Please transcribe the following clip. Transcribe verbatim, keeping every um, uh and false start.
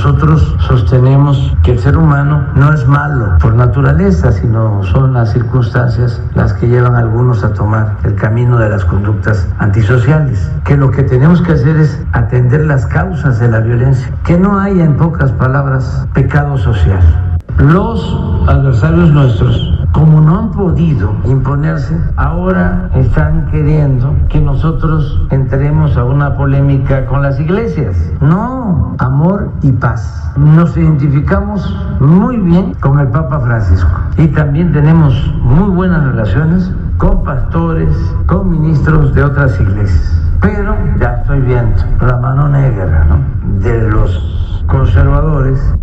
Nosotros sostenemos que el ser humano no es malo por naturaleza, sino son las circunstancias las que llevan a algunos a tomar el camino de las conductas antisociales. Que lo que tenemos que hacer es atender las causas de la violencia, que no haya, en pocas palabras, pecado social. Los adversarios nuestros, como no han podido imponerse, ahora están queriendo que nosotros entremos a una polémica con las iglesias. No, amor y paz. Nos identificamos muy bien con el Papa Francisco y también tenemos muy buenas relaciones con pastores, con ministros de otras iglesias. Pero ya estoy viendo la mano negra, ¿no?, de los conservadores.